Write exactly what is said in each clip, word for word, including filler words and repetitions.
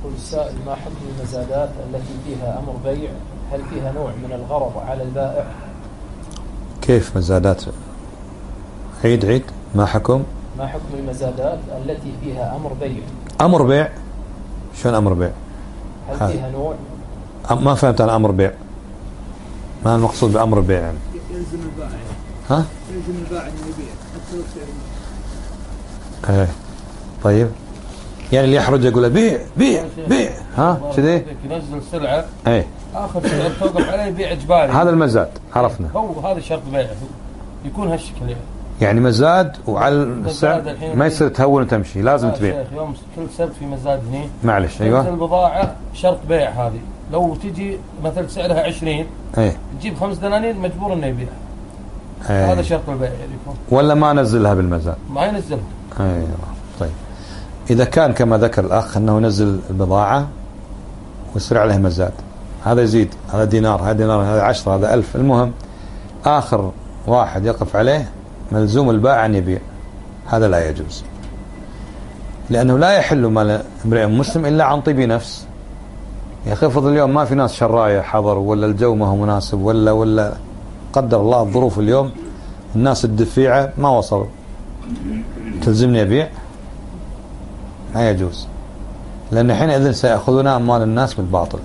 يقول السائل: ما حكم المزادات التي فيها أمر بيع؟ هل فيها نوع من الغرض على البائع؟ كيف مزادات؟ عيد عيد ما حكم ما حكم المزادات التي فيها أمر بيع؟ أمر بيع؟ شلون أمر بيع؟ هل هذا. فيها نوع؟ ما فهمت أنا أمر بيع. ما المقصود بأمر بيع يعني؟ يلزم البائع. ها؟ يلزم البائع انه يبيع حتى لو سعر. ايه طيب، يعني اللي يحرج يقول له بيع بيع بيع، ها كذي ينزل سلعة ايه آخر سلعة توقف عليه بيع إجباري. هذا المزاد عرفنا، هو هذا شرط بيع يكون هالشكل يعني. يعني مزاد وعلى السعر ما يصير تهون وتمشي، لازم تبيع. يوم كل سبت في مزاد هنا معلش ايوه البضاعة شرط بيع. هذه لو تجي مثل سعرها عشرين ايه تجيب خمس دنانير مجبور انه يبيع. ايه. هذا شرط البيع يكون. ولا ما نزلها بالمزاد؟ ما ينزلها. ايوه طيب، اذا كان كما ذكر الاخ انه ينزل البضاعة ويصير عليه مزاد، هذا يزيد، هذا دينار هذا دينار هذا عشرة هذا ألف، المهم آخر واحد يقف عليه ملزوم البائع أن يبيع، هذا لا يجوز، لأنه لا يحل مال امرئ مسلم إلا عن طيب نفس. يا أخي افرض اليوم ما في ناس شراية حضروا، ولا الجو ما هو مناسب، ولا ولا قدر الله الظروف اليوم الناس الدفيعة ما وصلوا، تلزمني أبيع؟ لا يجوز، لأن حينئذ سيأخذون أموال الناس بالباطل.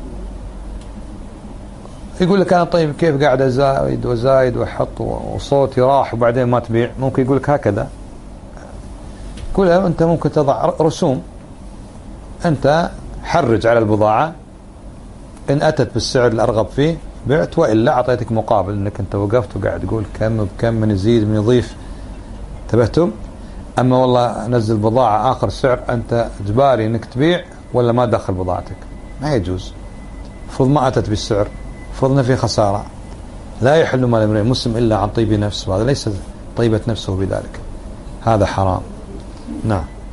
يقول لك أنا طيب كيف قاعد أزايد وزايد وأحط وصوتي راح وبعدين ما تبيع؟ ممكن يقول لك هكذا، يقول أنت ممكن تضع رسوم، أنت حرج على البضاعة، إن أتت بالسعر الأرغب فيه بعت، وإلا أعطيتك مقابل أنك أنت وقفت وقاعد تقول كم بكم من يزيد من يضيف. انتبهتم؟ أما والله نزل بضاعة آخر سعر أنت إجباري أنك تبيع ولا ما دخل بضاعتك، ما يجوز. فرض ما أتت بالسعر، فرضنا في خسارة، لا يحل مال امرئ مسلم إلا عن طيب نفس، وهذا ليس طيبة نفسه بذلك، هذا حرام. نعم.